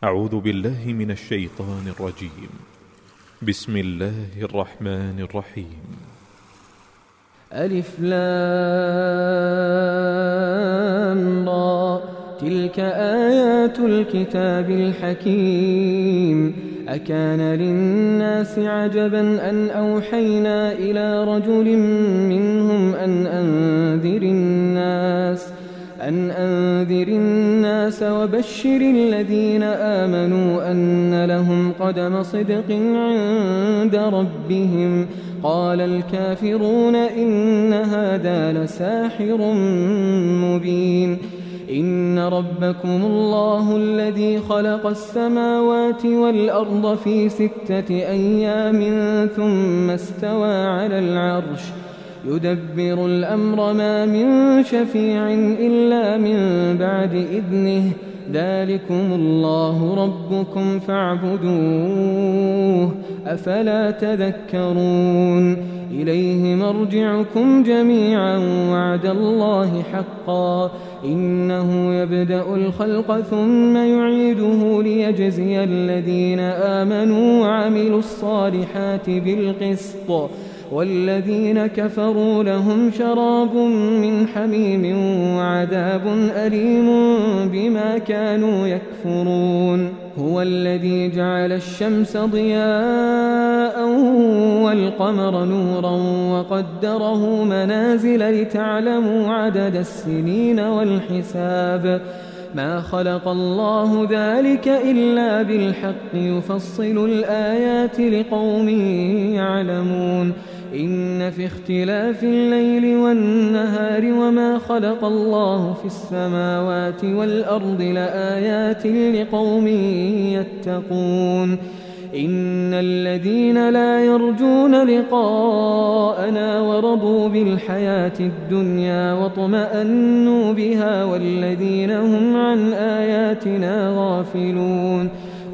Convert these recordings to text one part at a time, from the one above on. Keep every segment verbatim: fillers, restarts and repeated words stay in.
أعوذ بالله من الشيطان الرجيم. بسم الله الرحمن الرحيم. ألف لام را، تلك آيات الكتاب الحكيم. أكان للناس عجبا أن أوحينا إلى رجل منهم أن أنذر الناس أن أنذر الناس وبشر الذين آمنوا أن لهم قدم صدق عند ربهم. قال الكافرون إن هذا لساحر مبين. إن ربكم الله الذي خلق السماوات والأرض في ستة أيام ثم استوى على العرش يدبر الأمر ما من شفيع إلا من بعد إذنه. ذلكم الله ربكم فاعبدوه أفلا تذكرون. إليه مرجعكم جميعا وعد الله حقا إنه يبدأ الخلق ثم يعيده ليجزي الذين آمنوا وعملوا الصالحات بالقسط والذين كفروا لهم شراب من حميم وعذاب أليم بما كانوا يكفرون. هو الذي جعل الشمس ضياء والقمر نورا وقدره منازل لتعلموا عدد السنين والحساب. ما خلق الله ذلك إلا بالحق يفصل الآيات لقوم يعلمون. إن في اختلاف الليل والنهار وما خلق الله في السماوات والأرض لآيات لقوم يتقون. إن الذين لا يرجون لقاءنا ورضوا بالحياة الدنيا واطمأنوا بها والذين هم عن آياتنا غافلون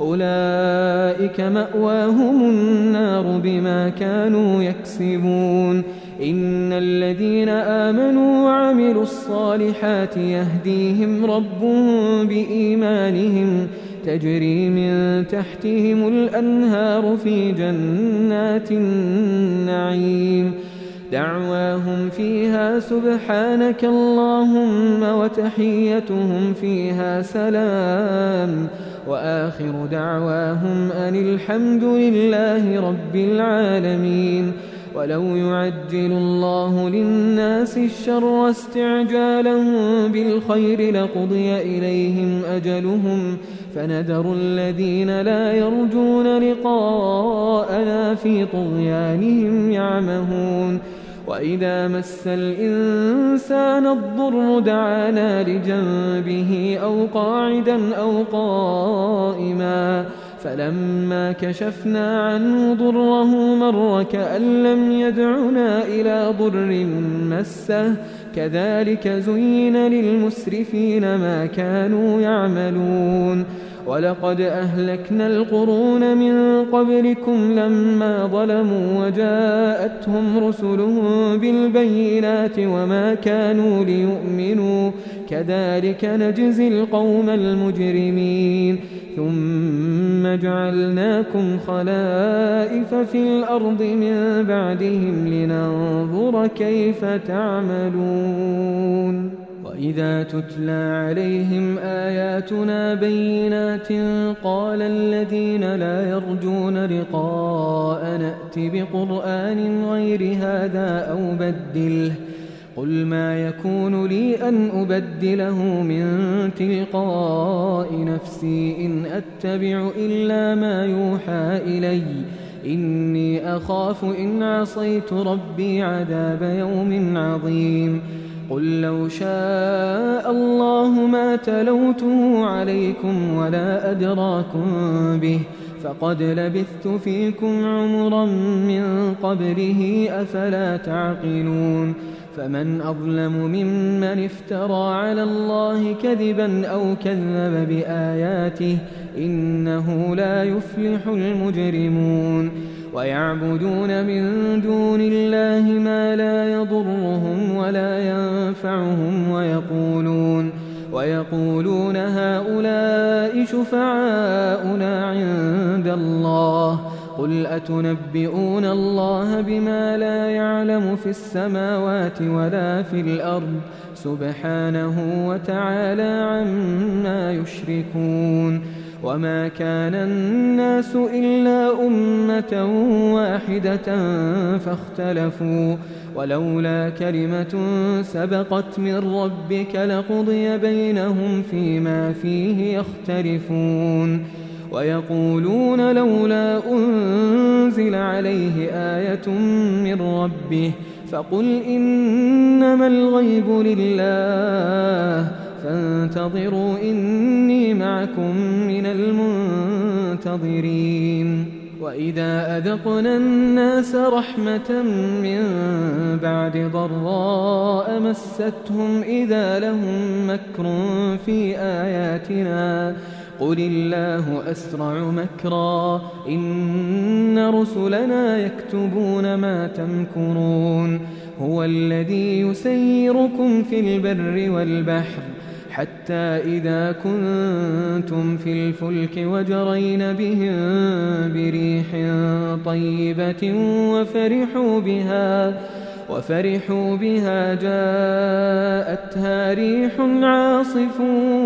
أولئك مأواهم النار بما كانوا يكسبون. إن الذين آمنوا وعملوا الصالحات يهديهم ربهم بإيمانهم تجري من تحتهم الأنهار في جنات النعيم. دعواهم فيها سبحانك اللهم وتحيتهم فيها سلام وآخر دعواهم أن الحمد لله رب العالمين. ولو يعجل الله للناس الشر استعجالهم بالخير لقضي إليهم أجلهم فنذر الذين لا يرجون لقاءنا في طغيانهم يعمهون. وإذا مس الإنسان الضر دعانا لجنبه أو قاعدا أو قائما فلما كشفنا عنه ضره مر كأن لم يدعنا إلى ضر مسه كذلك زين للمسرفين ما كانوا يعملون. ولقد أهلكنا القرون من قبلكم لما ظلموا وجاءتهم رسلهم بالبينات وما كانوا ليؤمنوا كذلك نجزي القوم المجرمين. ثم جعلناكم خلائف في الأرض من بعدهم لننظر كيف تعملون. وإذا تتلى عليهم آياتنا بينات قال الذين لا يرجون لقاءنا ائت بقرآن غير هذا أو بدله قل ما يكون لي أن أبدله من تلقاء نفسي إن أتبع إلا ما يوحى إلي إني أخاف إن عصيت ربي عذاب يوم عظيم. قل لو شاء الله ما تلوته عليكم ولا أدراكم به فقد لبثت فيكم عمرا من قبله أفلا تعقلون. فمن أظلم ممن افترى على الله كذبا أو كذب بآياته إنه لا يفلح المجرمون. ويعبدون من دون الله ما لا يضرهم ولا ينفعهم ويقولون ويقولون هؤلاء شفعاؤنا عند الله قل أتنبئون الله بما لا يعلم في السماوات ولا في الأرض سبحانه وتعالى عما يشركون وما كان الناس إلا أمة واحدة فاختلفوا ولولا كلمة سبقت من ربك لقضي بينهم فيما فيه يختلفون ويقولون لولا أنزل عليه آية من ربه فقل إنما الغيب لله فانتظروا إني معكم من المنتظرين وإذا أذقنا الناس رحمة من بعد ضراء مستهم إذا لهم مكر في آياتنا قل الله أسرع مكرا إن رسلنا يكتبون ما تمكرون هو الذي يسيركم في البر والبحر حتى إذا كنتم في الفلك وجرين بهم بريح طيبة وفرحوا بها وفرحوا بها جاءتها ريح عاصف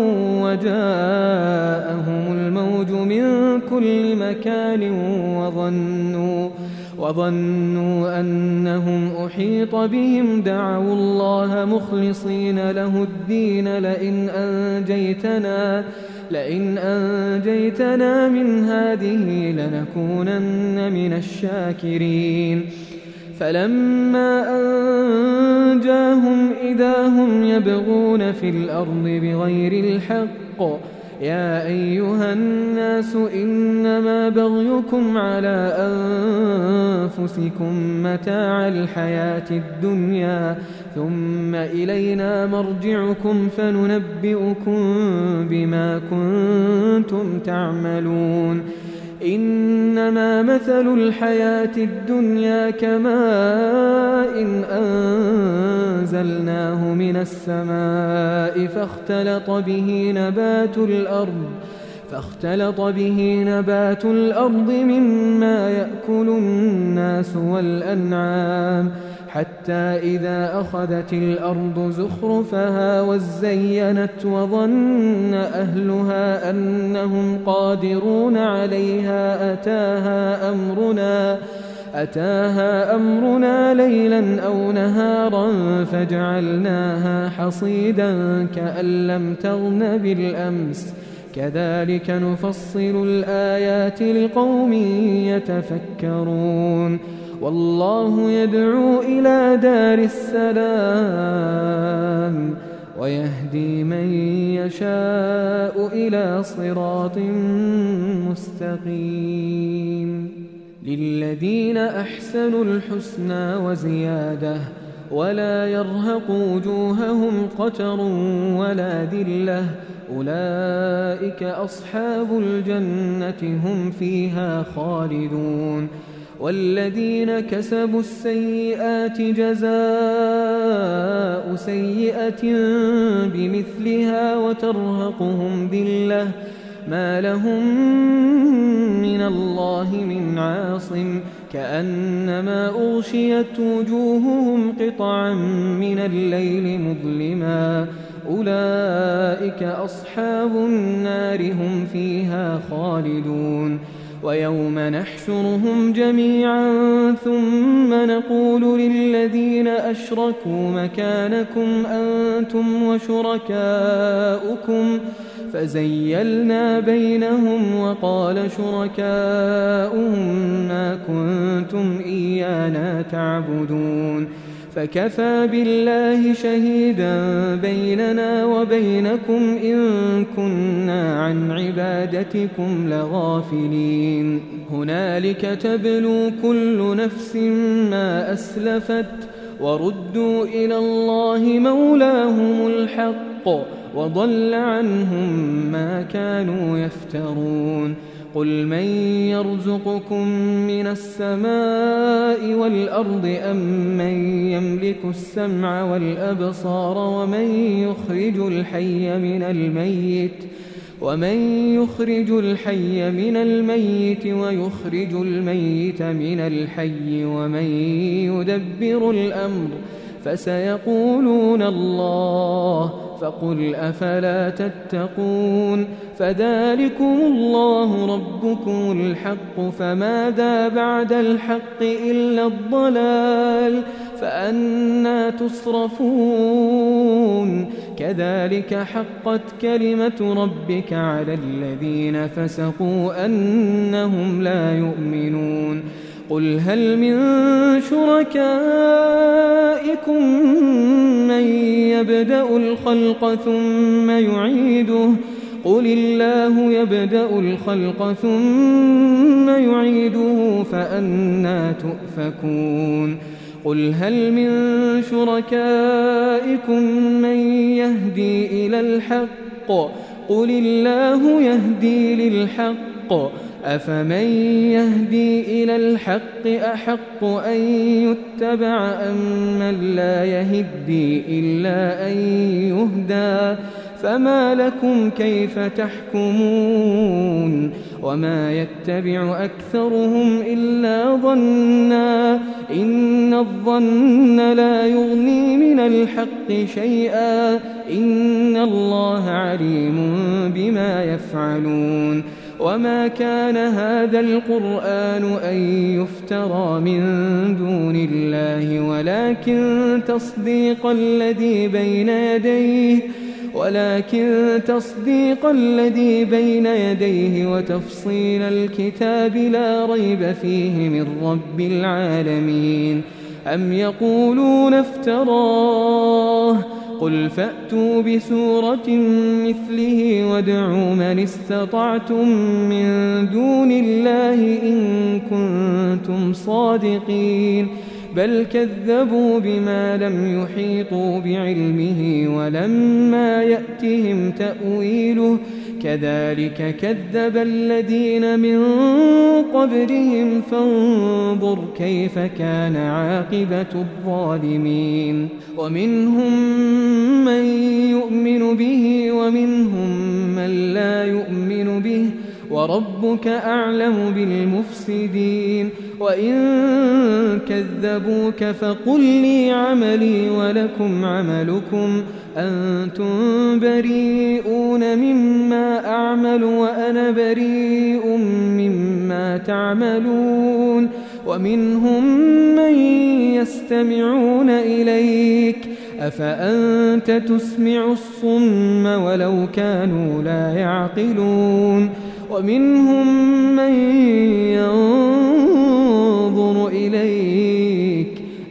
وجاءهم الموج من كل مكان وظنوا وظنوا أنهم أحيط بهم دعوا الله مخلصين له الدين لئن أنجيتنا لئن أنجيتنا من هذه لنكونن من الشاكرين فلما أنجاهم إذا هم يبغون في الأرض بغير الحق يا أيها الناس إنما بغيكم على أنفسكم متاع الحياة الدنيا ثم إلينا مرجعكم فننبئكم بما كنتم تعملون إنما مثل الحياة الدنيا كماء إن أنزلناه من السماء فاختلط به نبات الأرض فاختلط به نبات الأرض مما يأكل الناس والأنعام حتى إذا أخذت الأرض زخرفها وزينت وظن أهلها أنهم قادرون عليها أتاها أمرنا أتاها أمرنا ليلا أو نهارا فجعلناها حصيدا كأن لم تغن بالأمس كذلك نفصل الآيات لقوم يتفكرون والله يدعو إلى دار السلام ويهدي من يشاء إلى صراط مستقيم للذين أحسنوا الحسنى وزيادة ولا يرهق وجوههم قتر ولا ذلة أولئك أصحاب الجنة هم فيها خالدون والذين كسبوا السيئات جزاء سيئة بمثلها وترهقهم ذلة ما لهم من الله من عاصم كأنما أغشيت وجوههم قطعا من الليل مظلما أولئك أصحاب النار هم فيها خالدون ويوم نحشرهم جميعا ثم نقول للذين أشركوا مكانكم أنتم وشركاؤكم فزيلنا بينهم وقال شركاؤهم ما كنتم إيانا تعبدون فكفى بالله شهيدا بيننا وبينكم إن كنا عن عبادتكم لغافلين هنالك تبلو كل نفس ما أسلفت وردوا إلى الله مولاهم الحق وضل عنهم ما كانوا يفترون قل من يرزقكم من السماء والأرض أم من يملك السمع والأبصار ومن يخرج الحي من الميت ومن يخرج الحي من الميت ويخرج الميت من الحي ومن يدبر الأمر فسيقولون الله فقل أفلا تتقون فذلكم الله ربكم الحق فماذا بعد الحق إلا الضلال فأنى تصرفون كذلك حقت كلمة ربك على الذين فسقوا أنهم لا يؤمنون قل هل من شركائكم من يبدأ الخلق ثم يعيده قل الله يبدأ الخلق ثم يعيده فأنى تؤفكون قل هل من شركائكم من يهدي إلى الحق قل الله يهدي للحق أفمن يهدي إلى الحق أحق أن يتبع أم من لا يهدي إلا أن يهدى فما لكم كيف تحكمون وما يتبع أكثرهم إلا ظنا إن الظن لا يغني من الحق شيئا إن الله عليم بما يفعلون وما كان هذا القرآن أن يفترى من دون الله ولكن تصديق الذي بين يديه ولكن تصديق الذي بين يديه وتفصيل الكتاب لا ريب فيه من رب العالمين أم يقولون افتراه قل فأتوا بسورة مثله وادعوا من استطعتم من دون الله إن كنتم صادقين بل كذبوا بما لم يحيطوا بعلمه ولما يأتهم تأويله كذلك كذب الذين من قبلهم فانظر كيف كان عاقبة الظالمين ومنهم من يؤمن به ومنهم من لا يؤمن به وربك أعلم بالمفسدين وإن كذبوك فقل لي عملي ولكم عملكم أنتم بريئون مما أعمل وأنا بريء مما تعملون ومنهم من يستمعون إليك أفأنت تسمع الصم ولو كانوا لا يعقلون ومنهم من ينظر إليك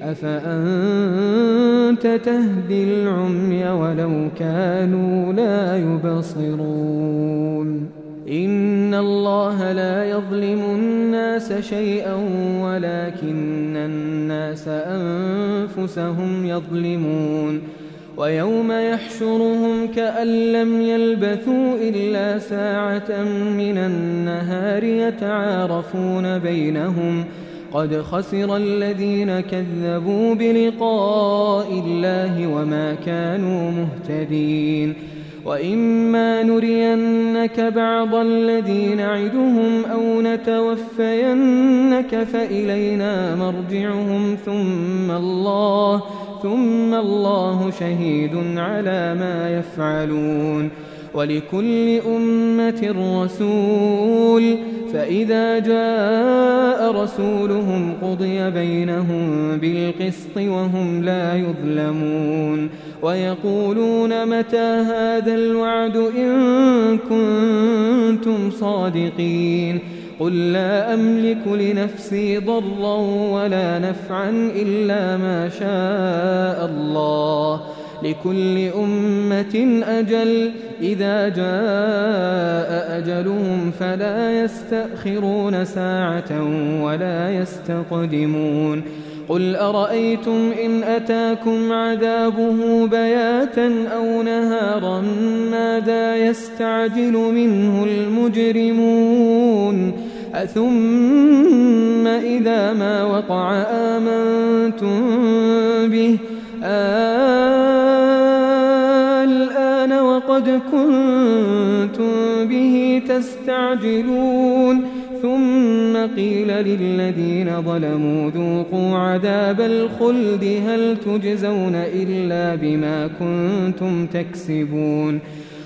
أفأنت تهدي العمي ولو كانوا لا يبصرون إن الله لا يظلم الناس شيئا ولكن الناس أنفسهم يظلمون ويوم يحشرهم كأن لم يلبثوا إلا ساعة من النهار يتعارفون بينهم قد خسر الذين كذبوا بلقاء الله وما كانوا مهتدين وإما نرينك بعض الذي نعدهم أو نتوفينك فإلينا مرجعهم ثم الله ثم الله شهيد على ما يفعلون ولكل أمة رسول فإذا جاء رسولهم قضي بينهم بالقسط وهم لا يظلمون ويقولون متى هذا الوعد إن كنتم صادقين قل لا أملك لنفسي ضرا ولا نفعا إلا ما شاء الله لكل أمة أجل إذا جاء أجلهم فلا يستأخرون ساعة ولا يستقدمون قل أرأيتم إن أتاكم عذابه بياتا أو نهارا ماذا يستعجل منه المجرمون أثم إذا ما وقع آمنتم به الآن وقد كنتم به تستعجلون ثم قيل للذين ظلموا ذوقوا عذاب الخلد هل تجزون إلا بما كنتم تكسبون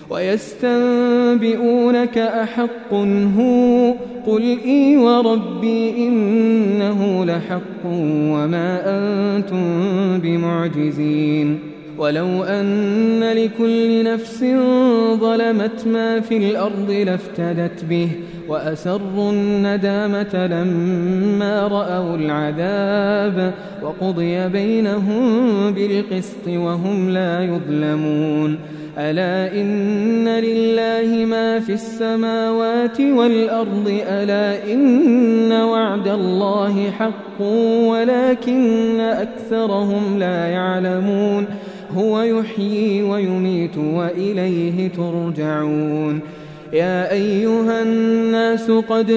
ويستنبئونك أحق هو قل إي وربي إنه لحق وما أنتم بمعجزين ولو أن لكل نفس ظلمت ما في الأرض لافتدت به وأسروا الندامة لما رأوا العذاب وقضي بينهم بالقسط وهم لا يظلمون ألا إن لله ما في السماوات والأرض ألا إن وعد الله حق ولكن أكثرهم لا يعلمون هو يحيي ويميت وإليه ترجعون يا أيها الناس قد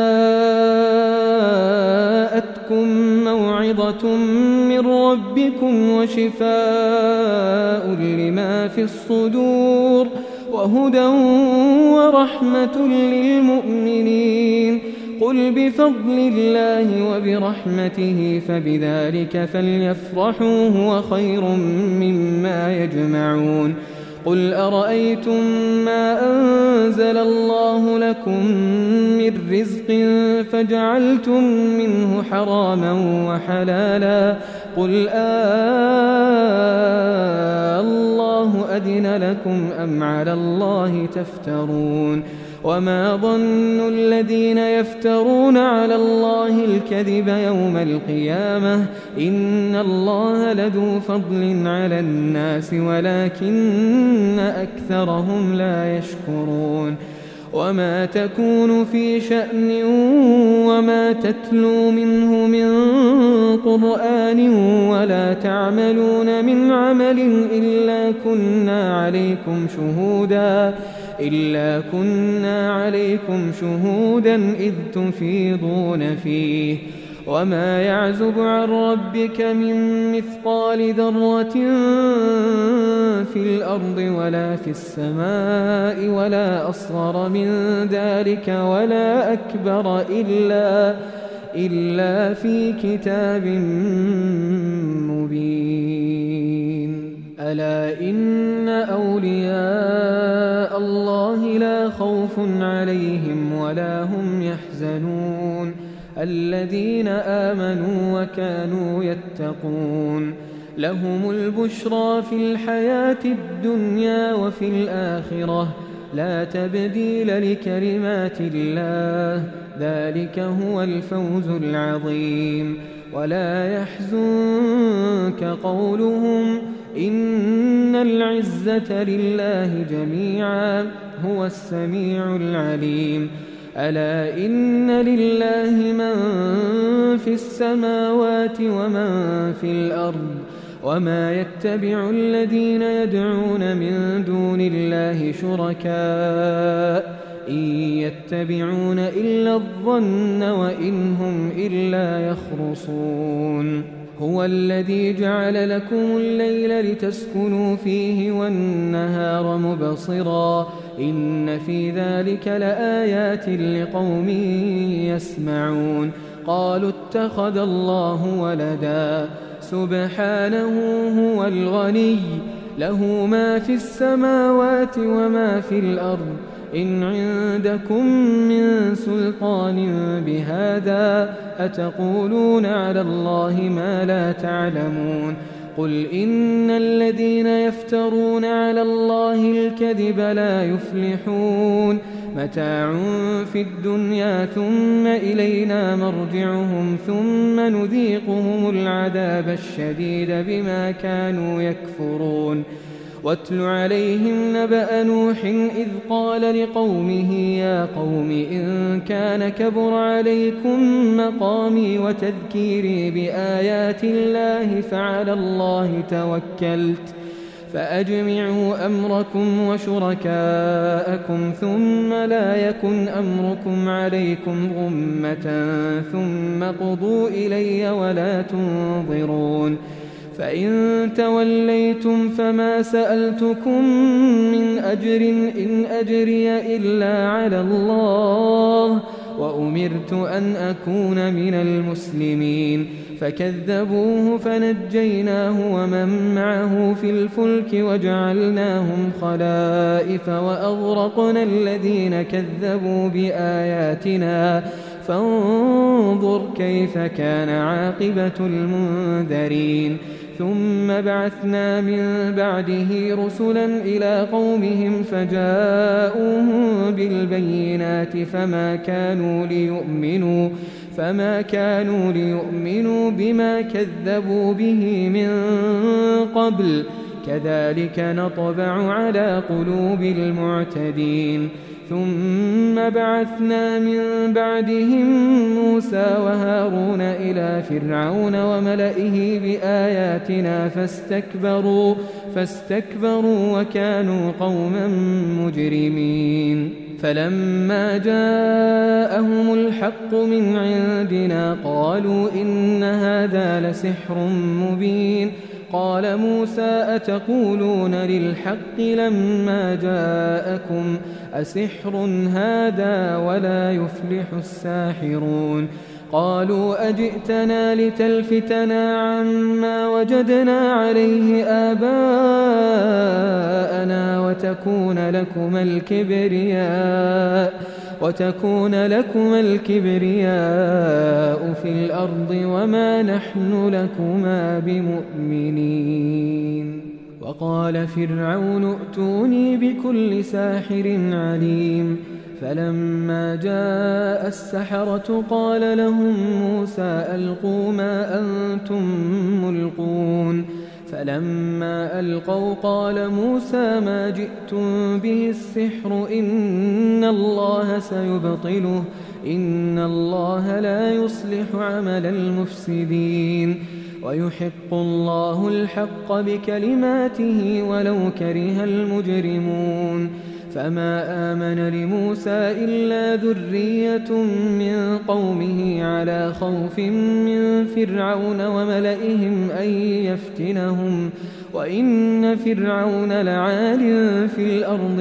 جاءتكم موعظة من ربكم وشفاء لما في الصدور وهدى ورحمة للمؤمنين قل بفضل الله وبرحمته فبذلك فليفرحوا هو خير مما يجمعون قل أرأيتم ما أنزل الله لكم من رزق فجعلتم منه حراما وحلالا قل آه الله أذن لكم أم على الله تفترون وما ظن الذين يفترون على الله الكذب يوم القيامة إن الله لذو فضل على الناس ولكن أكثرهم لا يشكرون وما تكون في شأن وما تتلو منه من قرآن ولا تعملون من عمل إلا كنا عليكم شهودا إلا كنا عليكم شهودا إذ تفيضون فيه وما يعزب عن ربك من مثقال ذرة في الأرض ولا في السماء ولا أصغر من ذلك ولا أكبر إلا, إلا في كتاب مبين ألا إن أولياء الله لا خوف عليهم ولا هم يحزنون الذين آمنوا وكانوا يتقون لهم البشرى في الحياة الدنيا وفي الآخرة لا تبديل لكلمات الله ذلك هو الفوز العظيم ولا يحزنك قولهم إن العزة لله جميعا هو السميع العليم ألا إن لله من في السماوات ومن في الأرض وما يتبع الذين يدعون من دون الله شركاء إن يتبعون إلا الظن وإن هم إلا يخرصون هو الذي جعل لكم الليل لتسكنوا فيه والنهار مبصرا إن في ذلك لآيات لقوم يسمعون قالوا اتخذ الله ولدا سبحانه هو الغني له ما في السماوات وما في الأرض إن عندكم من سلطان بهذا أتقولون على الله ما لا تعلمون قل إن الذين يفترون على الله الكذب لا يفلحون متاع في الدنيا ثم إلينا مرجعهم ثم نذيقهم العذاب الشديد بما كانوا يكفرون واتل عليهم نبأ نوح إذ قال لقومه يا قوم إن كان كبر عليكم مقامي وتذكيري بآيات الله فعلى الله توكلت فأجمعوا أمركم وشركاءكم ثم لا يكن أمركم عليكم غمة ثم قضوا إلي ولا تنظرون فإن توليتم فما سألتكم من أجر إن أجري إلا على الله وأمرت أن أكون من المسلمين فكذبوه فنجيناه ومن معه في الفلك وجعلناهم خلائف وأغرقنا الذين كذبوا بآياتنا فانظر كيف كان عاقبة المنذرين ثم بعثنا من بعده رسلا إلى قومهم فجاءوهم بالبينات فما كانوا ليؤمنوا فما كانوا ليؤمنوا بما كذبوا به من قبل كذلك نطبع على قلوب المعتدين ثم بعثنا من بعدهم موسى وهارون إلى فرعون وملئه بآياتنا فاستكبروا فاستكبروا وكانوا قوما مجرمين فلما جاءهم الحق من عندنا قالوا إن هذا لسحر مبين قال موسى أتقولون للحق لما جاءكم أسحر هذا ولا يفلح الساحرون قالوا أجئتنا لتلفتنا عما وجدنا عليه آباءنا وتكون لكما الكبرياء وتكون لكما الكبرياء في الأرض وما نحن لكما بمؤمنين وقال فرعون ائتوني بكل ساحر عليم فلما جاء السحرة قال لهم موسى ألقوا ما أنتم ملقون فلما ألقوا قال موسى ما جئتم به السحر إن الله سيبطله إن الله لا يصلح عمل المفسدين ويحق الله الحق بكلماته ولو كره المجرمون فما آمن لموسى إلا ذرية من قومه على خوف من فرعون وملئهم أن يفتنهم وإن فرعون لعال في الأرض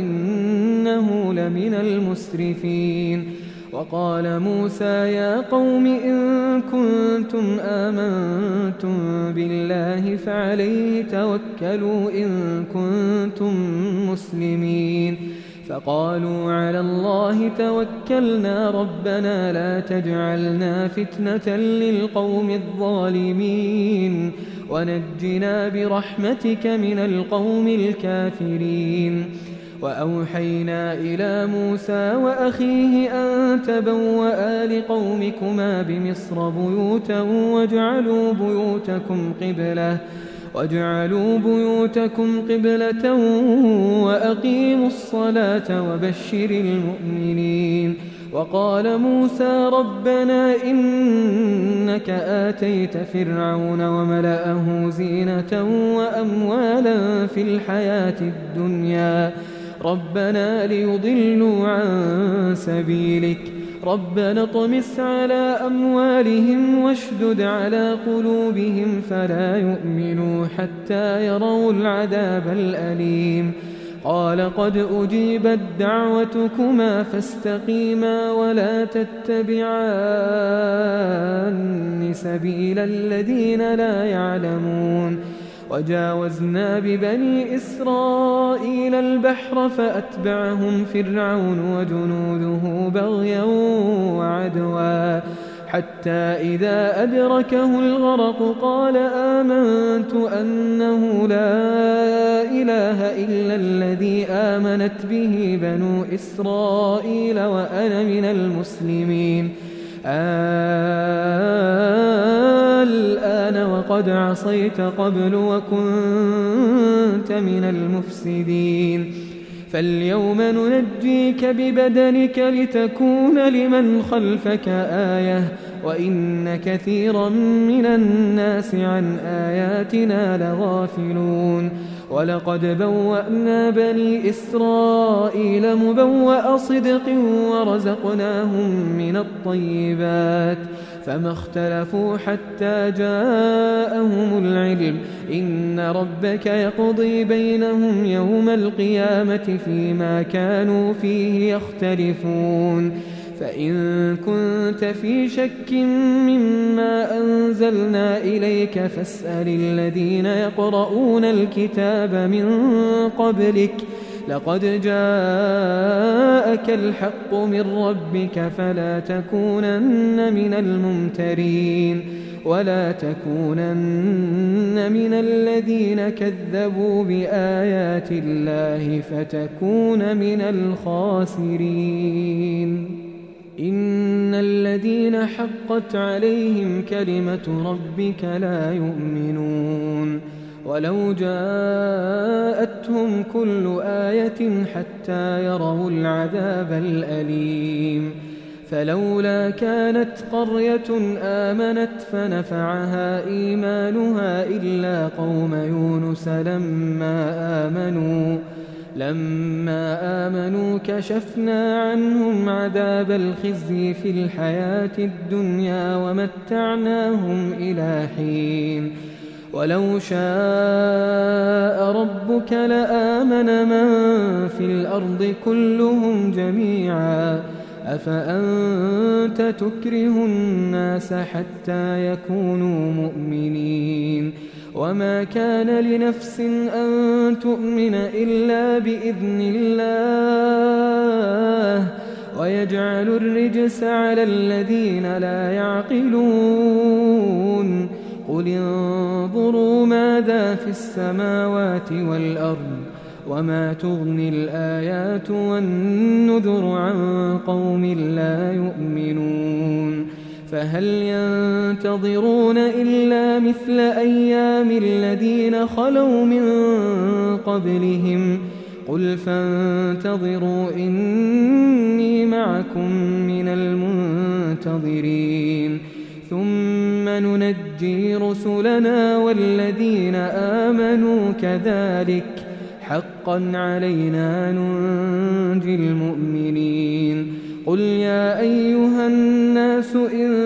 وإنه لمن المسرفين وقال موسى يا قوم إن كنتم آمنتم بالله فعليه توكلوا إن كنتم مسلمين فقالوا على الله توكلنا ربنا لا تجعلنا فتنة للقوم الظالمين ونجنا برحمتك من القوم الكافرين وأوحينا إلى موسى وأخيه أن تبوأ لقومكما بمصر بيوتا واجعلوا بيوتكم قبلة واجعلوا بيوتكم قبلة وأقيموا الصلاة وبشر المؤمنين وقال موسى ربنا إنك آتيت فرعون وملأه زينة وأموالا في الحياة الدنيا ربنا ليضلوا عن سبيلك ربنا اطمس على أموالهم واشدد على قلوبهم فلا يؤمنوا حتى يروا العذاب الأليم قال قد أجيبت دعوتكما فاستقيما ولا تتبعان سبيل الذين لا يعلمون وجاوزنا ببني إسرائيل البحر فأتبعهم فرعون وجنوده بغيا وعدوا حتى إذا أدركه الغرق قال آمنت أنه لا إله إلا الذي آمنت به بنو إسرائيل وأنا من المسلمين الآن وقد عصيت قبل وكنت من المفسدين فاليوم ننجيك ببدنك لتكون لمن خلفك آية وإن كثيرا من الناس عن آياتنا لغافلون ولقد بوأنا بني إسرائيل مبوأ صدق ورزقناهم من الطيبات فما اختلفوا حتى جاءهم العلم إن ربك يقضي بينهم يوم القيامة فيما كانوا فيه يختلفون فإن كنت في شك مما أنزلنا إليك فاسأل الذين يقرؤون الكتاب من قبلك لقد جاءك الحق من ربك فلا تكونن من الممترين ولا تكونن من الذين كذبوا بآيات الله فتكون من الخاسرين إن الذين حقت عليهم كلمة ربك لا يؤمنون ولو جاءتهم كل آية حتى يروا العذاب الأليم فلولا كانت قرية آمنت فنفعها إيمانها إلا قوم يونس لما آمنوا لما آمنوا كشفنا عنهم عذاب الخزي في الحياة الدنيا ومتعناهم إلى حين ولو شاء ربك لآمن من في الأرض كلهم جميعا أفأنت تكره الناس حتى يكونوا مؤمنين وما كان لنفس أن تؤمن إلا بإذن الله ويجعل الرجس على الذين لا يعقلون قل انظروا ماذا في السماوات والأرض وما تغني الآيات والنذر عن قوم لا يؤمنون فهل ينتظرون إلا مثل أيام الذين خلوا من قبلهم قل فانتظروا إني معكم من المنتظرين ثم ننجي رسلنا والذين آمنوا كذلك حقا علينا ننجي المؤمنين قل يا أيها الناس إن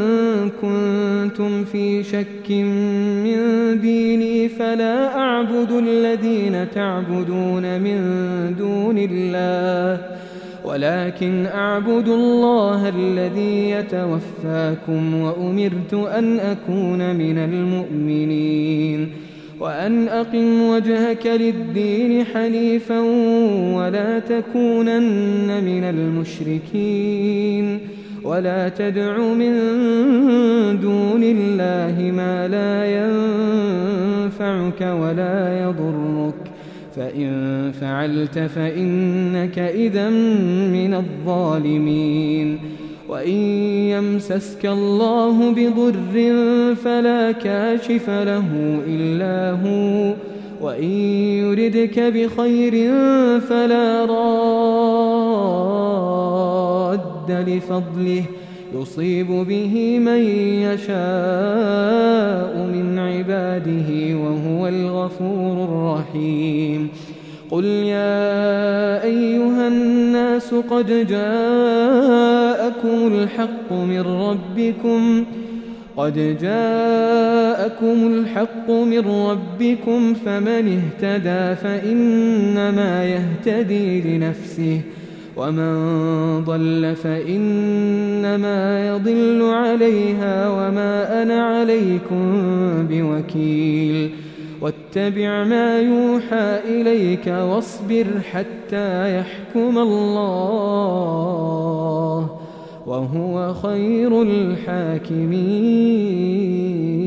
كنتم في شك من ديني فلا أعبد الذين تعبدون من دون الله ولكن أعبد الله الذي يتوفاكم وأمرت أن أكون من المؤمنين وأن أقم وجهك للدين حنيفا ولا تكونن من المشركين ولا تدع من دون الله ما لا ينفعك ولا يضرك فإن فعلت فإنك إذا من الظالمين وإن يمسسك الله بضر فلا كاشف له إلا هو وإن يردك بخير فلا راد لفضله يصيب به من يشاء من عباده وهو الغفور الرحيم قل يا أيها الناس قد جاءكم الحق من ربكم قد جاءكم الحق من ربكم فمن اهتدى فإنما يهتدي لنفسه ومن ضل فإنما يضل عليها وما أنا عليكم بوكيل واتبع ما يوحى إليك واصبر حتى يحكم الله وهو خير الحاكمين.